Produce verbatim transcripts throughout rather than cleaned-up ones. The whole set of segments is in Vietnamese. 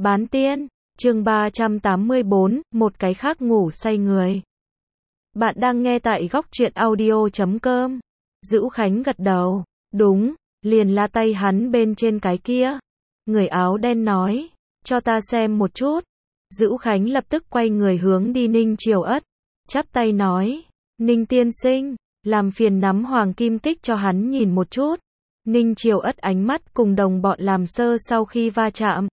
Bán tiên, chương ba trăm tám mươi bốn, một cái khác ngủ say người. Bạn đang nghe tại góc truyện audio chấm com. Dữu Khánh gật đầu, đúng, liền la tay hắn bên trên cái kia. Người áo đen nói, cho ta xem một chút. Dữu Khánh lập tức quay người hướng đi Ninh Triều Ất, chắp tay nói, Ninh tiên sinh, làm phiền nắm hoàng kim kích cho hắn nhìn một chút. Ninh Triều Ất ánh mắt cùng đồng bọn làm sơ sau khi va chạm.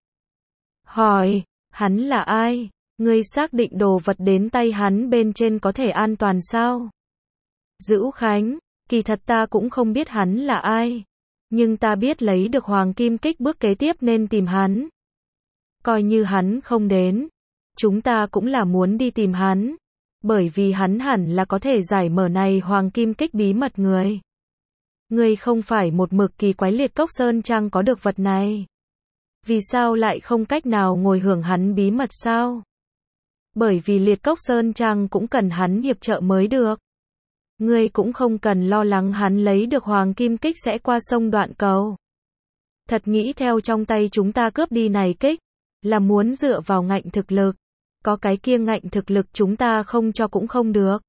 Hỏi, hắn là ai? Ngươi xác định đồ vật đến tay hắn bên trên có thể an toàn sao? Dữu Khánh, kỳ thật ta cũng không biết hắn là ai. Nhưng ta biết lấy được hoàng kim kích bước kế tiếp nên tìm hắn. Coi như hắn không đến, chúng ta cũng là muốn đi tìm hắn. Bởi vì hắn hẳn là có thể giải mở này hoàng kim kích bí mật người. Ngươi không phải một mực kỳ quái Liệt Cốc Sơn Trang có được vật này. Vì sao lại không cách nào ngồi hưởng hắn bí mật sao? Bởi vì Liệt Cốc Sơn Trang cũng cần hắn hiệp trợ mới được. Ngươi cũng không cần lo lắng hắn lấy được hoàng kim kích sẽ qua sông Đoạn Cầu. Thật nghĩ theo trong tay chúng ta cướp đi này kích, là muốn dựa vào ngạnh thực lực. Có cái kia ngạnh thực lực chúng ta không cho cũng không được.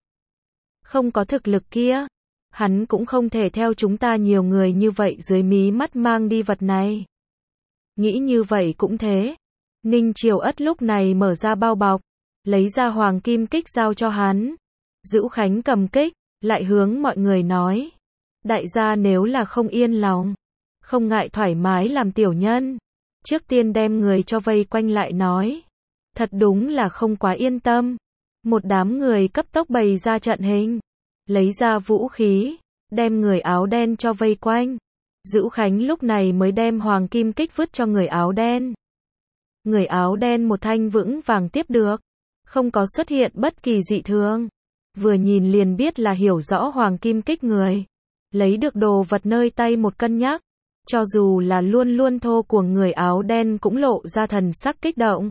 Không có thực lực kia, hắn cũng không thể theo chúng ta nhiều người như vậy dưới mí mắt mang đi vật này. Nghĩ như vậy cũng thế. Ninh Triều Ất lúc này mở ra bao bọc, lấy ra hoàng kim kích giao cho hắn. Dữu Khánh cầm kích, lại hướng mọi người nói. Đại gia nếu là không yên lòng, không ngại thoải mái làm tiểu nhân. Trước tiên đem người cho vây quanh lại nói. Thật đúng là không quá yên tâm. Một đám người cấp tốc bày ra trận hình, lấy ra vũ khí, đem người áo đen cho vây quanh. Dữu Khánh lúc này mới đem hoàng kim kích vứt cho người áo đen. Người áo đen một thanh vững vàng tiếp được, không có xuất hiện bất kỳ dị thường. Vừa nhìn liền biết là hiểu rõ hoàng kim kích người. Lấy được đồ vật nơi tay một cân nhắc, cho dù là luôn luôn thô của người áo đen cũng lộ ra thần sắc kích động.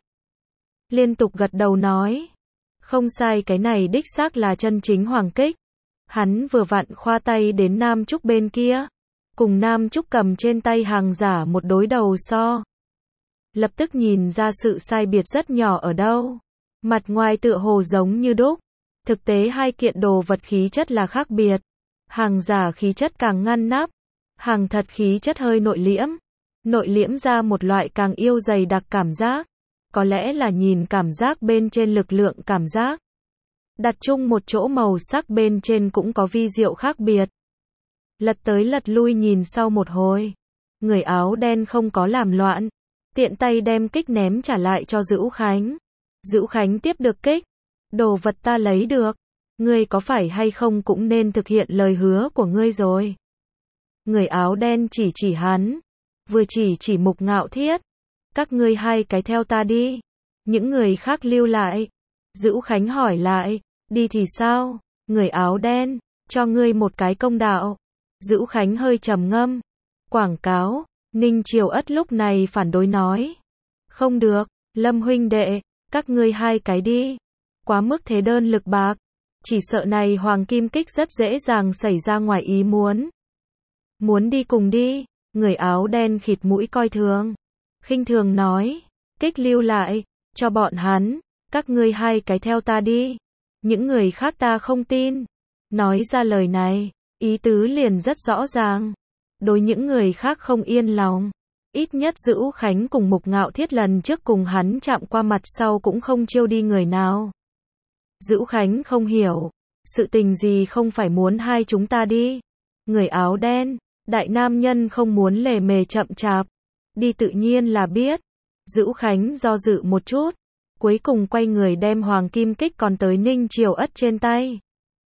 Liên tục gật đầu nói, không sai, cái này đích xác là chân chính hoàng kích. Hắn vừa vặn khoa tay đến Nam Trúc bên kia, cùng Nam Trúc cầm trên tay hàng giả một đối đầu so. Lập tức nhìn ra sự sai biệt rất nhỏ ở đâu. Mặt ngoài tựa hồ giống như đúc, thực tế hai kiện đồ vật khí chất là khác biệt. Hàng giả khí chất càng ngăn nắp, hàng thật khí chất hơi nội liễm. Nội liễm ra một loại càng yêu dày đặc cảm giác. Có lẽ là nhìn cảm giác bên trên lực lượng cảm giác. Đặt chung một chỗ màu sắc bên trên cũng có vi diệu khác biệt. Lật tới lật lui nhìn sau một hồi. Người áo đen không có làm loạn. Tiện tay đem kích ném trả lại cho Dữu Khánh. Dữu Khánh tiếp được kích. Đồ vật ta lấy được. Ngươi có phải hay không cũng nên thực hiện lời hứa của ngươi rồi. Người áo đen chỉ chỉ hắn. Vừa chỉ chỉ Mục Ngạo Thiết. Các ngươi hai cái theo ta đi. Những người khác lưu lại. Dữu Khánh hỏi lại. Đi thì sao? Người áo đen, cho ngươi một cái công đạo. Dữu Khánh hơi trầm ngâm. Quảng cáo. Ninh Triều Ất lúc này phản đối nói. Không được, Lâm huynh đệ, các ngươi hai cái đi. Quá mức thế đơn lực bạc. Chỉ sợ này hoàng kim kích rất dễ dàng xảy ra ngoài ý muốn. Muốn đi cùng đi. Người áo đen khịt mũi coi thường. Khinh thường nói. Kích lưu lại, cho bọn hắn. Các ngươi hai cái theo ta đi. Những người khác ta không tin. Nói ra lời này, ý tứ liền rất rõ ràng. Đối những người khác không yên lòng. Ít nhất Dữu Khánh cùng Mục Ngạo Thiết lần trước cùng hắn chạm qua mặt sau cũng không chiêu đi người nào. Dữu Khánh không hiểu. Sự tình gì không phải muốn hai chúng ta đi. Người áo đen, đại nam nhân không muốn lề mề chậm chạp. Đi tự nhiên là biết. Dữu Khánh do dự một chút. Cuối cùng quay người đem hoàng kim kích còn tới Ninh Triều Ất trên tay.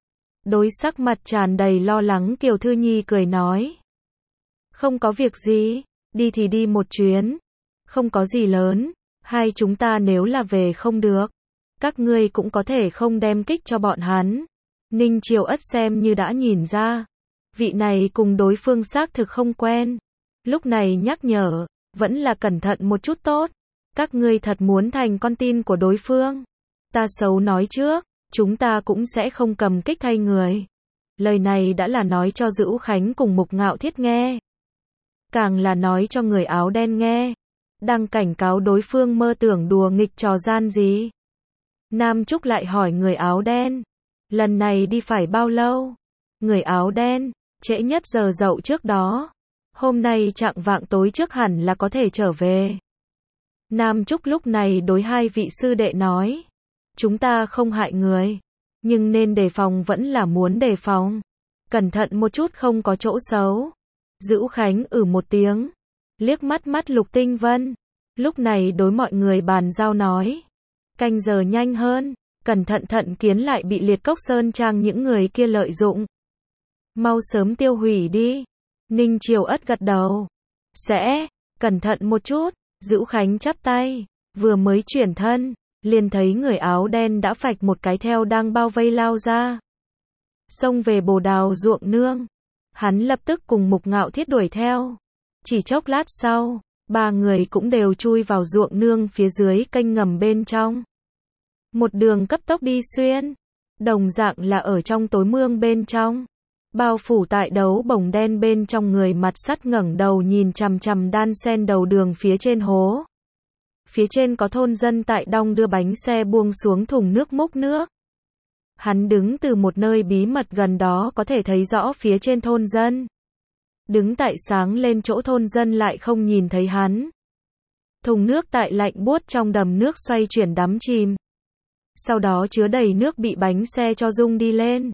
Đối sắc mặt tràn đầy lo lắng Kiều Thư Nhi cười nói. Không có việc gì, đi thì đi một chuyến. Không có gì lớn, hai chúng ta nếu là về không được. Các ngươi cũng có thể không đem kích cho bọn hắn. Ninh Triều Ất xem như đã nhìn ra. Vị này cùng đối phương xác thực không quen. Lúc này nhắc nhở, vẫn là cẩn thận một chút tốt. Các ngươi thật muốn thành con tin của đối phương. Ta xấu nói trước, chúng ta cũng sẽ không cầm kích thay người. Lời này đã là nói cho Dữu Khánh cùng Mục Ngạo Thiết nghe. Càng là nói cho người áo đen nghe. đang cảnh cáo đối phương mơ tưởng đùa nghịch trò gian gì. Nam Trúc lại hỏi người áo đen, lần này đi phải bao lâu? Người áo đen, trễ nhất giờ dậu trước đó. Hôm nay chạng vạng tối trước hẳn là có thể trở về. Nam Trúc lúc này đối hai vị sư đệ nói, chúng ta không hại người, nhưng nên đề phòng vẫn là muốn đề phòng. Cẩn thận một chút không có chỗ xấu. Dữu Khánh ử một tiếng, liếc mắt mắt Lục Tinh Vân, lúc này đối mọi người bàn giao nói, canh giờ nhanh hơn, cẩn thận thận kiến lại bị Liệt Cốc Sơn Trang những người kia lợi dụng. Mau sớm tiêu hủy đi. Ninh Triều Ất gật đầu. Sẽ, cẩn thận một chút. Dữu Khánh chắp tay, vừa mới chuyển thân, liền thấy người áo đen đã phạch một cái theo đang bao vây lao ra. Xông về Bồ Đào ruộng nương. Hắn lập tức cùng Mục Ngạo Thiết đuổi theo. Chỉ chốc lát sau, ba người cũng đều chui vào ruộng nương phía dưới kênh ngầm bên trong. Một đường cấp tốc đi xuyên, đồng dạng là ở trong tối mương bên trong. Bao phủ tại đấu bồng đen bên trong, người mặt sắt ngẩng đầu nhìn chằm chằm đan sen đầu đường phía trên hố. Phía trên có thôn dân tại đong đưa bánh xe buông xuống thùng nước múc nước. Hắn đứng từ một nơi bí mật gần đó có thể thấy rõ phía trên thôn dân. Đứng tại sáng lên chỗ thôn dân lại không nhìn thấy hắn. Thùng nước tại lạnh buốt trong đầm nước xoay chuyển đắm chìm. Sau đó chứa đầy nước bị bánh xe cho rung đi lên.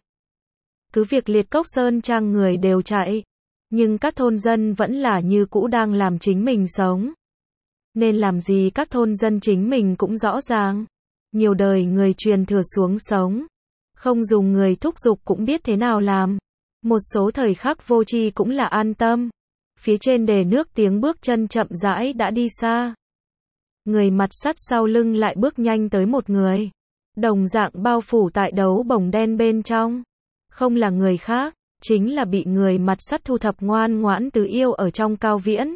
Cứ việc Liệt Cốc Sơn Trang người đều chạy, nhưng các thôn dân vẫn là như cũ đang làm chính mình sống. Nên làm gì các thôn dân chính mình cũng rõ ràng. Nhiều đời người truyền thừa xuống sống, không dùng người thúc giục cũng biết thế nào làm. Một số thời khắc vô tri cũng là an tâm. Phía trên đề nước tiếng bước chân chậm rãi đã đi xa. Người mặt sắt sau lưng lại bước nhanh tới một người. Đồng dạng bao phủ tại đấu bồng đen bên trong. Không là người khác, chính là bị người mặt sắt thu thập ngoan ngoãn Từ Yêu ở trong Cao Viễn.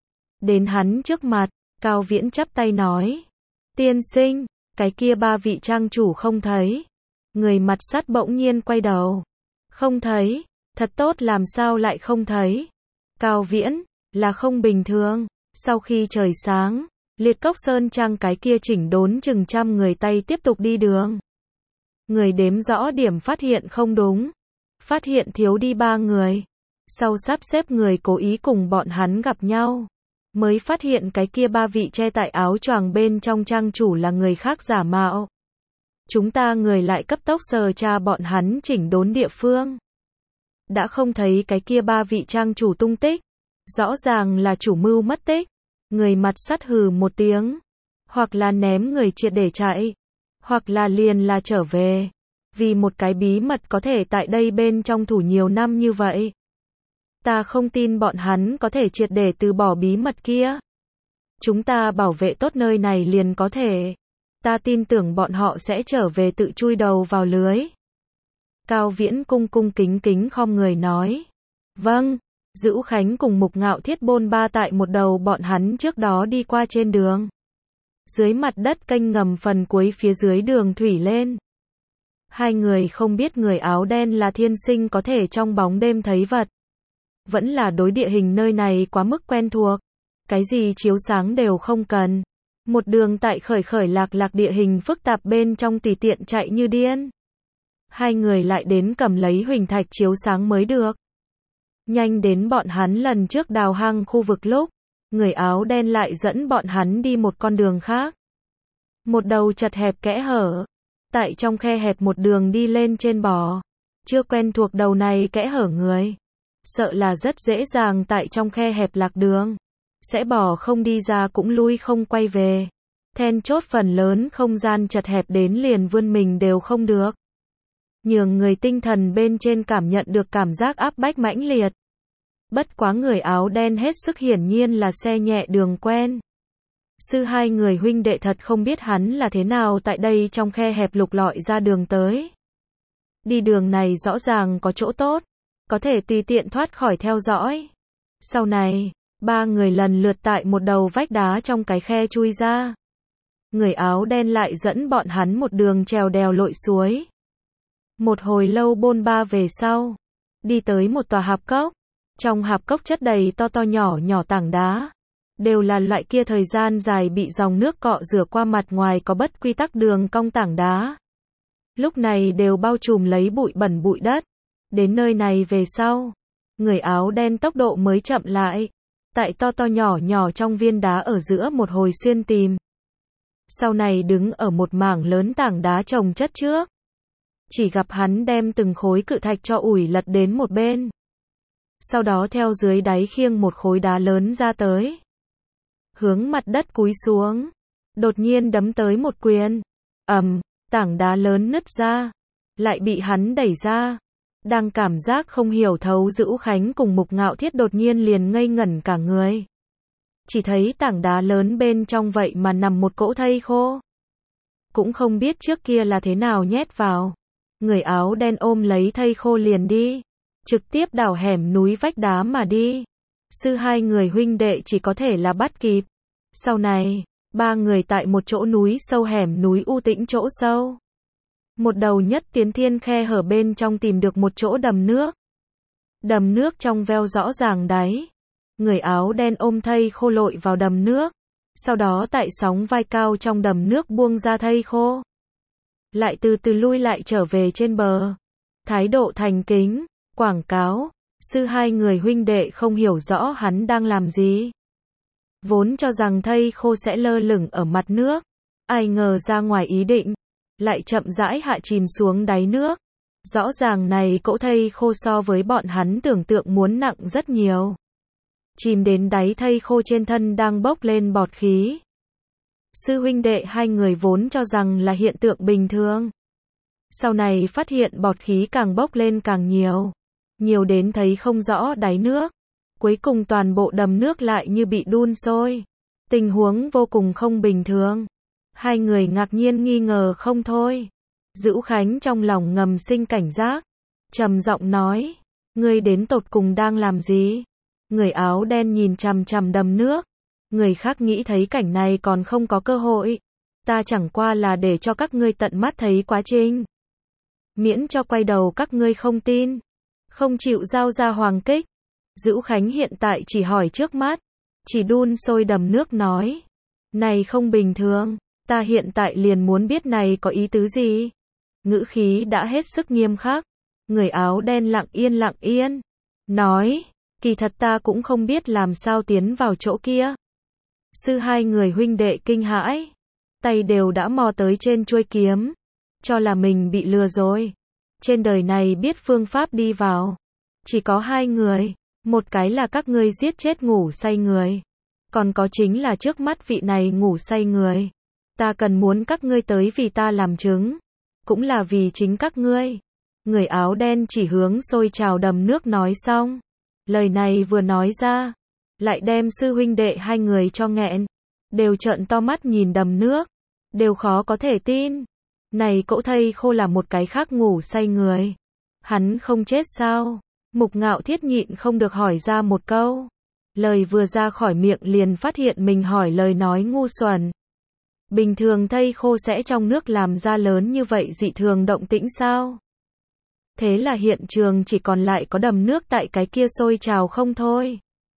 Đến hắn trước mặt, Cao Viễn chắp tay nói, tiên sinh, cái kia ba vị trang chủ không thấy. Người mặt sắt bỗng nhiên quay đầu, không thấy, thật tốt, làm sao lại không thấy? Cao Viễn, là không bình thường. Sau khi trời sáng, Liệt Cốc Sơn Trang cái kia chỉnh đốn chừng trăm người tay tiếp tục đi đường. Người đếm rõ điểm phát hiện không đúng. Phát hiện thiếu đi ba người. Sau sắp xếp người cố ý cùng bọn hắn gặp nhau. Mới phát hiện cái kia ba vị che tại áo choàng bên trong trang chủ là người khác giả mạo. Chúng ta người lại cấp tốc sờ tra bọn hắn chỉnh đốn địa phương. Đã không thấy cái kia ba vị trang chủ tung tích. Rõ ràng là chủ mưu mất tích. Người mặt sắt hừ một tiếng. Hoặc là ném người triệt để chạy. Hoặc là liền là trở về. Vì một cái bí mật có thể tại đây bên trong thủ nhiều năm như vậy. Ta không tin bọn hắn có thể triệt để từ bỏ bí mật kia. Chúng ta bảo vệ tốt nơi này liền có thể. Ta tin tưởng bọn họ sẽ trở về tự chui đầu vào lưới. Cao Viễn cung cung kính kính khom người nói. Vâng. Dữu Khánh cùng Mục Ngạo Thiết bôn ba tại một đầu bọn hắn trước đó đi qua trên đường. Dưới mặt đất kênh ngầm phần cuối phía dưới đường thủy lên. Hai người không biết người áo đen là thiên sinh có thể trong bóng đêm thấy vật. Vẫn là đối địa hình nơi này quá mức quen thuộc. Cái gì chiếu sáng đều không cần. Một đường tại khởi khởi lạc lạc địa hình phức tạp bên trong tùy tiện chạy như điên. Hai người lại đến cầm lấy huỳnh thạch chiếu sáng mới được. Nhanh đến bọn hắn lần trước đào hang khu vực lúc. Người áo đen lại dẫn bọn hắn đi một con đường khác. Một đầu chật hẹp kẽ hở. Tại trong khe hẹp một đường đi lên trên bò. Chưa quen thuộc đầu này kẽ hở người. Sợ là rất dễ dàng tại trong khe hẹp lạc đường. Sẽ bò không đi ra cũng lui không quay về. Then chốt phần lớn không gian chật hẹp đến liền vươn mình đều không được. Nhường người tinh thần bên trên cảm nhận được cảm giác áp bách mãnh liệt. Bất quá người áo đen hết sức hiển nhiên là xe nhẹ đường quen. Sư hai người huynh đệ thật không biết hắn là thế nào tại đây trong khe hẹp lục lọi ra đường tới. Đi đường này rõ ràng có chỗ tốt, có thể tùy tiện thoát khỏi theo dõi. Sau này, ba người lần lượt tại một đầu vách đá trong cái khe chui ra. Người áo đen lại dẫn bọn hắn một đường trèo đèo lội suối. Một hồi lâu bôn ba về sau, đi tới một tòa hạp cốc. Trong hạp cốc chất đầy to to nhỏ nhỏ tảng đá. đều là loại kia thời gian dài bị dòng nước cọ rửa qua mặt ngoài có bất quy tắc đường cong tảng đá. Lúc này đều bao trùm lấy bụi bẩn bụi đất. Đến nơi này về sau, người áo đen tốc độ mới chậm lại. Tại to to nhỏ nhỏ trong viên đá ở giữa một hồi xuyên tìm. Sau này đứng ở một mảng lớn tảng đá chồng chất trước. Chỉ gặp hắn đem từng khối cự thạch cho ủi lật đến một bên. Sau đó theo dưới đáy khiêng một khối đá lớn ra tới. Hướng mặt đất cúi xuống. Đột nhiên đấm tới một quyền. Ầm, tảng đá lớn nứt ra. Lại bị hắn đẩy ra. Đang cảm giác không hiểu thấu Dữu Khánh cùng Mục Ngạo Thiết đột nhiên liền ngây ngẩn cả người. Chỉ thấy tảng đá lớn bên trong vậy mà nằm một cỗ thây khô. Cũng không biết trước kia là thế nào nhét vào. Người áo đen ôm lấy thây khô liền đi. Trực tiếp đào hẻm núi vách đá mà đi. Sư hai người huynh đệ chỉ có thể là bắt kịp. Sau này, ba người tại một chỗ núi sâu hẻm núi u tĩnh chỗ sâu. Một đầu nhất tiến thiên khe hở bên trong tìm được một chỗ đầm nước. Đầm nước trong veo rõ ràng đáy. Người áo đen ôm thây khô lội vào đầm nước. Sau đó tại sóng vai cao trong đầm nước buông ra thây khô. Lại từ từ lui lại trở về trên bờ. Thái độ thành kính, quảng cáo. Sư hai người huynh đệ không hiểu rõ hắn đang làm gì. Vốn cho rằng thây khô sẽ lơ lửng ở mặt nước. Ai ngờ ra ngoài ý định. Lại chậm rãi hạ chìm xuống đáy nước. Rõ ràng này cỗ thây khô so với bọn hắn tưởng tượng muốn nặng rất nhiều. Chìm đến đáy thây khô trên thân đang bốc lên bọt khí. Sư huynh đệ hai người vốn cho rằng là hiện tượng bình thường. Sau này phát hiện bọt khí càng bốc lên càng nhiều. Nhiều đến thấy không rõ đáy nước. Cuối cùng toàn bộ đầm nước lại như bị đun sôi. Tình huống vô cùng không bình thường. Hai người ngạc nhiên nghi ngờ không thôi. Dữu Khánh trong lòng ngầm sinh cảnh giác. Trầm giọng nói. Ngươi đến tột cùng đang làm gì? Người áo đen nhìn chằm chằm đầm nước. Người khác nghĩ thấy cảnh này còn không có cơ hội. Ta chẳng qua là để cho các ngươi tận mắt thấy quá trình. Miễn cho quay đầu các ngươi không tin. Không chịu giao ra hoàng kích. Dữu Khánh hiện tại chỉ hỏi trước mắt. Chỉ đun sôi đầm nước nói. Này không bình thường. Ta hiện tại liền muốn biết này có ý tứ gì. Ngữ khí đã hết sức nghiêm khắc. Người áo đen lặng yên lặng yên. Nói. Kỳ thật ta cũng không biết làm sao tiến vào chỗ kia. Sư hai người huynh đệ kinh hãi. Tay đều đã mò tới trên chuôi kiếm. Cho là mình bị lừa rồi. Trên đời này biết phương pháp đi vào. Chỉ có hai người. Một cái là các ngươi giết chết ngủ say người. Còn có chính là trước mắt vị này ngủ say người. Ta cần muốn các ngươi tới vì ta làm chứng. Cũng là vì chính các ngươi. Người áo đen chỉ hướng sôi trào đầm nước nói xong. Lời này vừa nói ra. Lại đem sư huynh đệ hai người cho nghẹn. Đều trợn to mắt nhìn đầm nước. Đều khó có thể tin. Này cỗ thây khô là một cái khác ngủ say người. Hắn không chết sao? Mục Ngạo Thiết nhịn không được hỏi ra một câu. Lời vừa ra khỏi miệng liền phát hiện mình hỏi lời nói ngu xuẩn. Bình thường thây khô sẽ trong nước làm ra lớn như vậy dị thường động tĩnh sao? Thế là hiện trường chỉ còn lại có đầm nước tại cái kia sôi trào không thôi.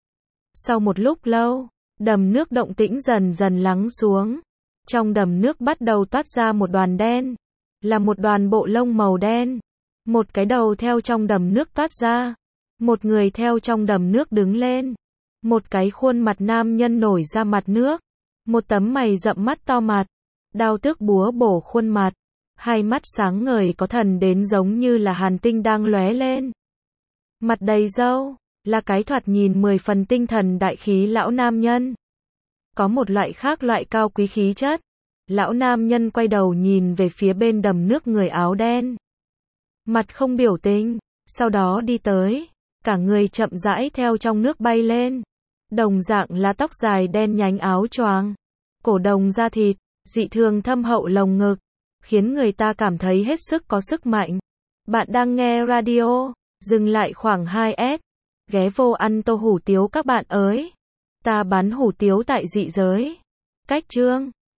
Sau một lúc lâu, đầm nước động tĩnh dần dần lắng xuống. Trong đầm nước bắt đầu toát ra một đoàn đen. Là một đoàn bộ lông màu đen. Một cái đầu theo trong đầm nước toát ra. Một người theo trong đầm nước đứng lên. Một cái khuôn mặt nam nhân nổi ra mặt nước. Một tấm mày rậm mắt to mặt. Đao tước búa bổ khuôn mặt. Hai mắt sáng ngời có thần đến giống như là hàn tinh đang lóe lên. Mặt đầy râu. Là cái thoạt nhìn mười phần tinh thần đại khí lão nam nhân. Có một loại khác loại cao quý khí chất. Lão nam nhân quay đầu nhìn về phía bên đầm nước người áo đen. Mặt không biểu tình. Sau đó đi tới. Cả người chậm rãi theo trong nước bay lên. Đồng dạng là tóc dài đen nhánh áo choàng. Cổ đồng da thịt. Dị thường thâm hậu lồng ngực. Khiến người ta cảm thấy hết sức có sức mạnh. Bạn đang nghe radio. Dừng lại khoảng hai s. Ghé vô ăn tô hủ tiếu các bạn ơi. Ta bán hủ tiếu tại dị giới. Cách chương